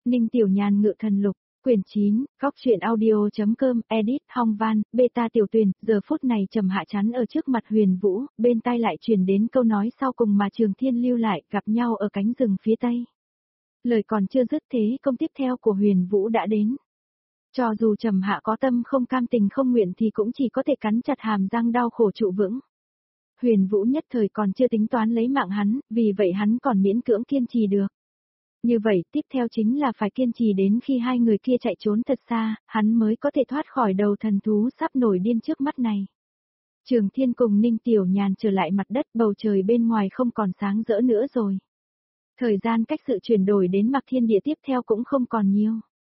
Ninh Tiểu Nhàn ngự thần lục, quyển 9, góc truyện audio.com, edit, Hong Van, beta tiểu tuyển, giờ phút này trầm hạ chắn ở trước mặt Huyền Vũ, bên tai lại truyền đến câu nói sau cùng mà Trường Thiên lưu lại, gặp nhau ở cánh rừng phía tây. Lời còn chưa dứt thế công tiếp theo của Huyền Vũ đã đến. Cho dù trầm hạ có tâm không cam tình không nguyện thì cũng chỉ có thể cắn chặt hàm răng đau khổ trụ vững. Huyền Vũ nhất thời còn chưa tính toán lấy mạng hắn, vì vậy hắn còn miễn cưỡng kiên trì được. Như vậy, tiếp theo chính là phải kiên trì đến khi hai người kia chạy trốn thật xa, hắn mới có thể thoát khỏi đầu thần thú sắp nổi điên trước mắt này. Trường Thiên cùng Ninh Tiểu Nhàn trở lại mặt đất, bầu trời bên ngoài không còn sáng rỡ nữa rồi. Thời gian cách sự chuyển đổi đến Mạc Thiên Địa tiếp theo cũng không còn nhiều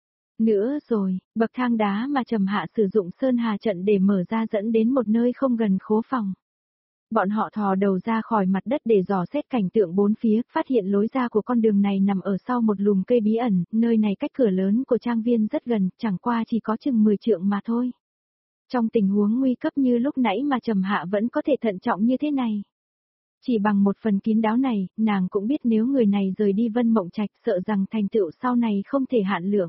nữa rồi, bậc thang đá mà Trầm Hạ sử dụng Sơn Hà trận để mở ra dẫn đến một nơi không gần khố phòng. Bọn họ thò đầu ra khỏi mặt đất để dò xét cảnh tượng bốn phía, phát hiện lối ra của con đường này nằm ở sau một lùm cây bí ẩn, nơi này cách cửa lớn của trang viên rất gần, chẳng qua chỉ có chừng 10 trượng mà thôi. Trong tình huống nguy cấp như lúc nãy mà Trầm Hạ vẫn có thể thận trọng như thế này. Chỉ bằng một phần kín đáo này, nàng cũng biết nếu người này rời đi Vân Mộng Trạch sợ rằng thành tựu sau này không thể hạn lượng.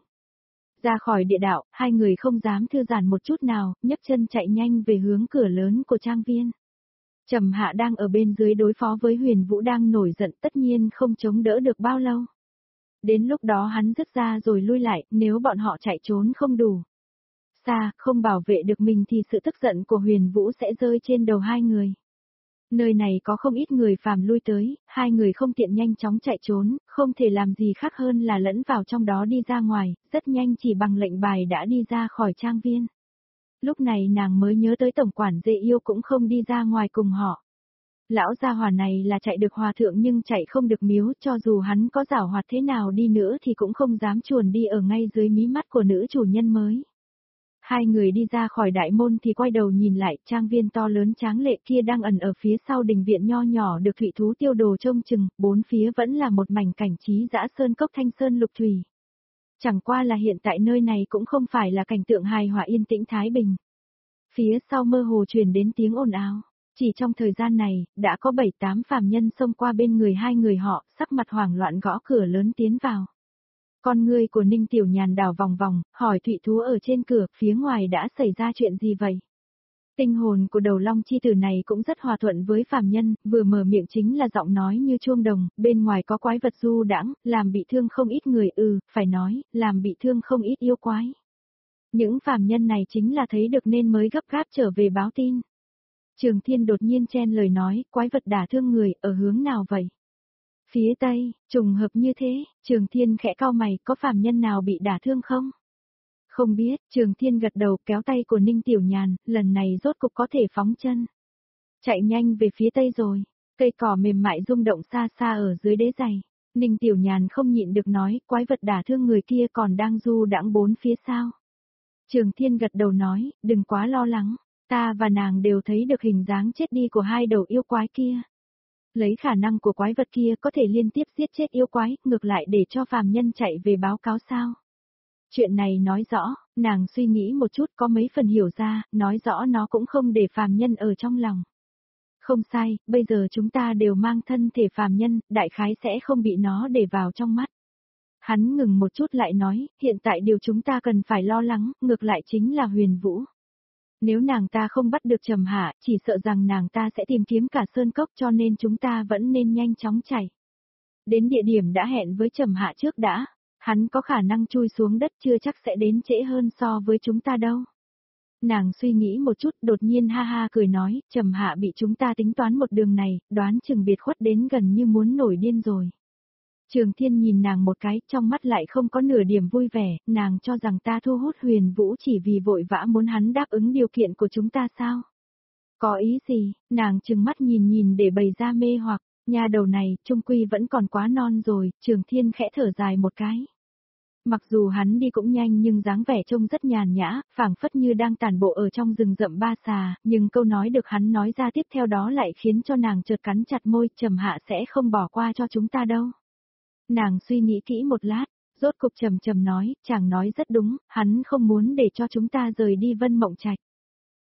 Ra khỏi địa đạo, hai người không dám thư giãn một chút nào, nhấc chân chạy nhanh về hướng cửa lớn của trang viên. Trầm Hạ đang ở bên dưới đối phó với Huyền Vũ đang nổi giận tất nhiên không chống đỡ được bao lâu. Đến lúc đó hắn dứt ra rồi lui lại, nếu bọn họ chạy trốn không đủ xa, không bảo vệ được mình thì sự tức giận của Huyền Vũ sẽ rơi trên đầu hai người. Nơi này có không ít người phàm lui tới, hai người không tiện nhanh chóng chạy trốn, không thể làm gì khác hơn là lẫn vào trong đó đi ra ngoài, rất nhanh chỉ bằng lệnh bài đã đi ra khỏi trang viên. Lúc này nàng mới nhớ tới tổng quản Dê Yêu cũng không đi ra ngoài cùng họ. Lão gia hỏa này là chạy được hòa thượng nhưng chạy không được miếu, cho dù hắn có giảo hoạt thế nào đi nữa thì cũng không dám chuồn đi ở ngay dưới mí mắt của nữ chủ nhân mới. Hai người đi ra khỏi đại môn thì quay đầu nhìn lại, trang viên to lớn tráng lệ kia đang ẩn ở phía sau đình viện nho nhỏ được thủy thú tiêu đồ trông chừng, bốn phía vẫn là một mảnh cảnh trí dã sơn cốc thanh sơn lục thủy. Chẳng qua là hiện tại nơi này cũng không phải là cảnh tượng hài hòa yên tĩnh thái bình. Phía sau mơ hồ truyền đến tiếng ồn ào. Chỉ trong thời gian này, đã có 7-8 phàm nhân xông qua bên người hai người họ, sắc mặt hoảng loạn gõ cửa lớn tiến vào. Con ngươi của Ninh Tiểu Nhàn đảo vòng vòng, hỏi thủy thú ở trên cửa, phía ngoài đã xảy ra chuyện gì vậy? Tinh hồn của đầu long chi tử này cũng rất hòa thuận với phàm nhân, vừa mở miệng chính là giọng nói như chuông đồng, bên ngoài có quái vật du đãng, làm bị thương không ít người, phải nói, làm bị thương không ít yêu quái. Những phàm nhân này chính là thấy được nên mới gấp gáp trở về báo tin. Trường Thiên đột nhiên chen lời nói, quái vật đả thương người, ở hướng nào vậy? Phía tây, trùng hợp như thế, Trường Thiên khẽ cau mày, có phàm nhân nào bị đả thương không? Không biết, Trường Thiên gật đầu kéo tay của Ninh Tiểu Nhàn, lần này rốt cục có thể phóng chân. Chạy nhanh về phía tây rồi, cây cỏ mềm mại rung động xa xa ở dưới đế giày. Ninh Tiểu Nhàn không nhịn được nói, quái vật đả thương người kia còn đang du đãng bốn phía sao? Trường Thiên gật đầu nói, đừng quá lo lắng, ta và nàng đều thấy được hình dáng chết đi của hai đầu yêu quái kia. Lấy khả năng của quái vật kia có thể liên tiếp giết chết yêu quái, ngược lại để cho phàm nhân chạy về báo cáo sao? Chuyện này nói rõ, nàng suy nghĩ một chút có mấy phần hiểu ra, nói rõ nó cũng không để phàm nhân ở trong lòng. Không sai, bây giờ chúng ta đều mang thân thể phàm nhân, đại khái sẽ không bị nó để vào trong mắt. Hắn ngừng một chút lại nói, hiện tại điều chúng ta cần phải lo lắng, ngược lại chính là Huyền Vũ. Nếu nàng ta không bắt được Trầm Hạ, chỉ sợ rằng nàng ta sẽ tìm kiếm cả sơn cốc cho nên chúng ta vẫn nên nhanh chóng chạy. Đến địa điểm đã hẹn với Trầm Hạ trước đã, hắn có khả năng chui xuống đất chưa chắc sẽ đến trễ hơn so với chúng ta đâu. Nàng suy nghĩ một chút đột nhiên ha ha cười nói, Trầm Hạ bị chúng ta tính toán một đường này, đoán chừng biệt khuất đến gần như muốn nổi điên rồi. Trường Thiên nhìn nàng một cái, trong mắt lại không có nửa điểm vui vẻ, nàng cho rằng ta thu hút Huyền Vũ chỉ vì vội vã muốn hắn đáp ứng điều kiện của chúng ta sao? Có ý gì? Nàng trừng mắt nhìn để bày ra mê hoặc, nha đầu này, trung quy vẫn còn quá non rồi, Trường Thiên khẽ thở dài một cái. Mặc dù hắn đi cũng nhanh nhưng dáng vẻ trông rất nhàn nhã, phảng phất như đang tản bộ ở trong rừng rậm ba xà, nhưng câu nói được hắn nói ra tiếp theo đó lại khiến cho nàng chợt cắn chặt môi, Trầm Hạ sẽ không bỏ qua cho chúng ta đâu. Nàng suy nghĩ kỹ một lát, rốt cục trầm nói, chàng nói rất đúng, hắn không muốn để cho chúng ta rời đi Vân Mộng Trạch.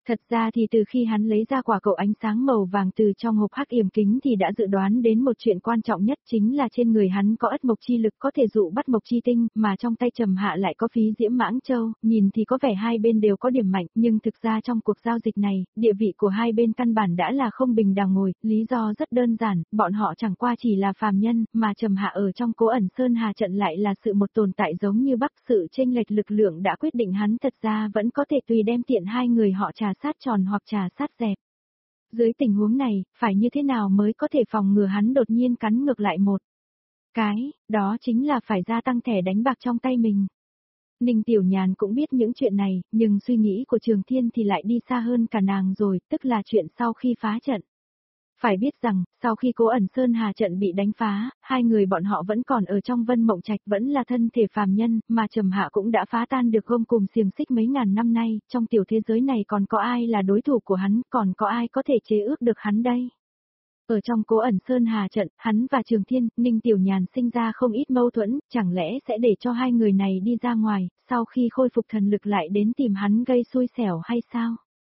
Thật ra thì từ khi hắn lấy ra quả cầu ánh sáng màu vàng từ trong hộp hắc yểm kính thì đã dự đoán đến một chuyện quan trọng nhất, chính là trên người hắn có ất mộc chi lực có thể dụ bắt mộc chi tinh, mà trong tay Trầm Hạ lại có phí diễm mãng châu, nhìn thì có vẻ hai bên đều có điểm mạnh, nhưng thực ra trong cuộc giao dịch này, địa vị của hai bên căn bản đã là không bình đẳng ngồi, lý do rất đơn giản, bọn họ chẳng qua chỉ là phàm nhân, mà Trầm Hạ ở trong Cố Ẩn Sơn Hà trận lại là sự một tồn tại giống như Bắc, sự chênh lệch lực lượng đã quyết định hắn thật ra vẫn có thể tùy đem tiện hai người họ trà sát tròn hoặc trà sát dẹp. Dưới tình huống này, phải như thế nào mới có thể phòng ngừa hắn đột nhiên cắn ngược lại một cái, đó chính là phải gia tăng thẻ đánh bạc trong tay mình. Ninh Tiểu Nhàn cũng biết những chuyện này, nhưng suy nghĩ của Trường Thiên thì lại đi xa hơn cả nàng rồi, tức là chuyện sau khi phá trận. Phải biết rằng, sau khi Cố Ẩn Sơn Hà trận bị đánh phá, hai người bọn họ vẫn còn ở trong Vân Mộng Trạch, vẫn là thân thể phàm nhân, mà Trầm Hạ cũng đã phá tan được gông cùm xiềng xích mấy ngàn năm nay, trong tiểu thế giới này còn có ai là đối thủ của hắn, còn có ai có thể chế ước được hắn đây? Ở trong Cố Ẩn Sơn Hà trận, hắn và Trường Thiên, Ninh Tiểu Nhàn sinh ra không ít mâu thuẫn, chẳng lẽ sẽ để cho hai người này đi ra ngoài, sau khi khôi phục thần lực lại đến tìm hắn gây xui xẻo hay sao?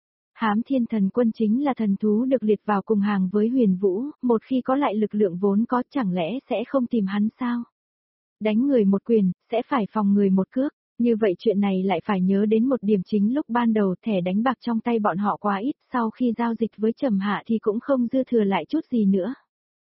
Hám Thiên Thần Quân chính là thần thú được liệt vào cùng hàng với Huyền Vũ, một khi có lại lực lượng vốn có chẳng lẽ sẽ không tìm hắn sao? Đánh người một quyền, sẽ phải phòng người một cước, như vậy chuyện này lại phải nhớ đến một điểm chính lúc ban đầu thẻ đánh bạc trong tay bọn họ quá ít, sau khi giao dịch với Trầm Hạ thì cũng không dư thừa lại chút gì nữa.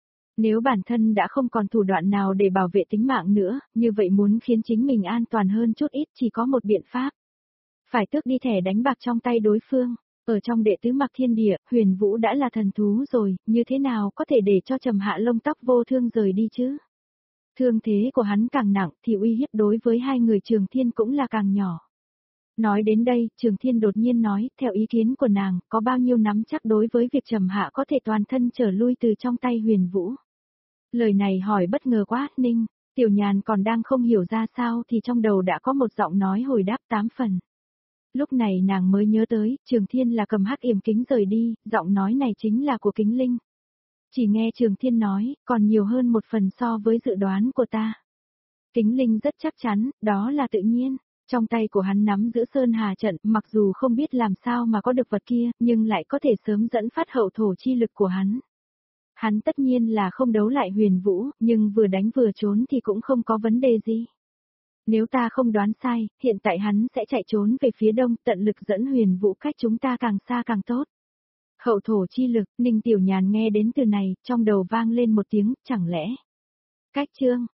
Nếu bản thân đã không còn thủ đoạn nào để bảo vệ tính mạng nữa, như vậy muốn khiến chính mình an toàn hơn chút ít chỉ có một biện pháp. Phải tước đi thẻ đánh bạc trong tay đối phương. Ở trong đệ tứ Mặc Thiên Địa, Huyền Vũ đã là thần thú rồi, như thế nào có thể để cho Trầm Hạ lông tóc vô thương rời đi chứ? Thương thế của hắn càng nặng thì uy hiếp đối với hai người Trường Thiên cũng là càng nhỏ. Nói đến đây, Trường Thiên đột nhiên nói, theo ý kiến của nàng, có bao nhiêu nắm chắc đối với việc Trầm Hạ có thể toàn thân trở lui từ trong tay Huyền Vũ? Lời này hỏi bất ngờ quá, Ninh, Tiểu Nhàn còn đang không hiểu ra sao thì trong đầu đã có một giọng nói hồi đáp 8 phần. Lúc này nàng mới nhớ tới, Trường Thiên là cầm hắc yểm kính rời đi, giọng nói này chính là của Kính Linh. Chỉ nghe Trường Thiên nói, còn nhiều hơn một phần so với dự đoán của ta. Kính Linh rất chắc chắn, đó là tự nhiên. Trong tay của hắn nắm giữ Sơn Hà trận, mặc dù không biết làm sao mà có được vật kia, nhưng lại có thể sớm dẫn phát hậu thổ chi lực của hắn. Hắn tất nhiên là không đấu lại Huyền Vũ, nhưng vừa đánh vừa trốn thì cũng không có vấn đề gì. Nếu ta không đoán sai, hiện tại hắn sẽ chạy trốn về phía đông, tận lực dẫn Huyền Vũ cách chúng ta càng xa càng tốt. Hậu thổ chi lực, Ninh Tiểu Nhàn nghe đến từ này, trong đầu vang lên một tiếng, chẳng lẽ. Cách chương,